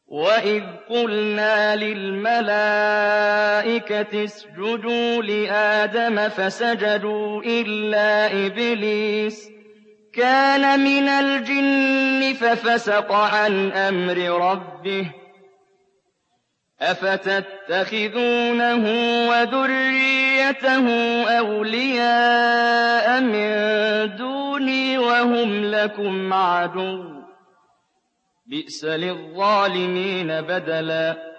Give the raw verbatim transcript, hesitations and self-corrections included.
وَإِذْ قُلْنَا لِلْمَلَائِكَةِ اسْجُدُوا لِآدَمَ فَسَجَدُوا إِلَّا إِبْلِيسَ كَانَ مِنَ الْجِنِّ فَفَسَقَ عَنْ أَمْرِ رَبِّهِ ۗ أَفَتَتَّخِذُونَهُ وَذُرِّيَّتَهُ أَوْلِيَاءَ مِن دُونِي وَهُمْ لَكُمْ عَدُوٌّ ۚ بِئْسَ لِلظَّالِمِينَ بَدَلًا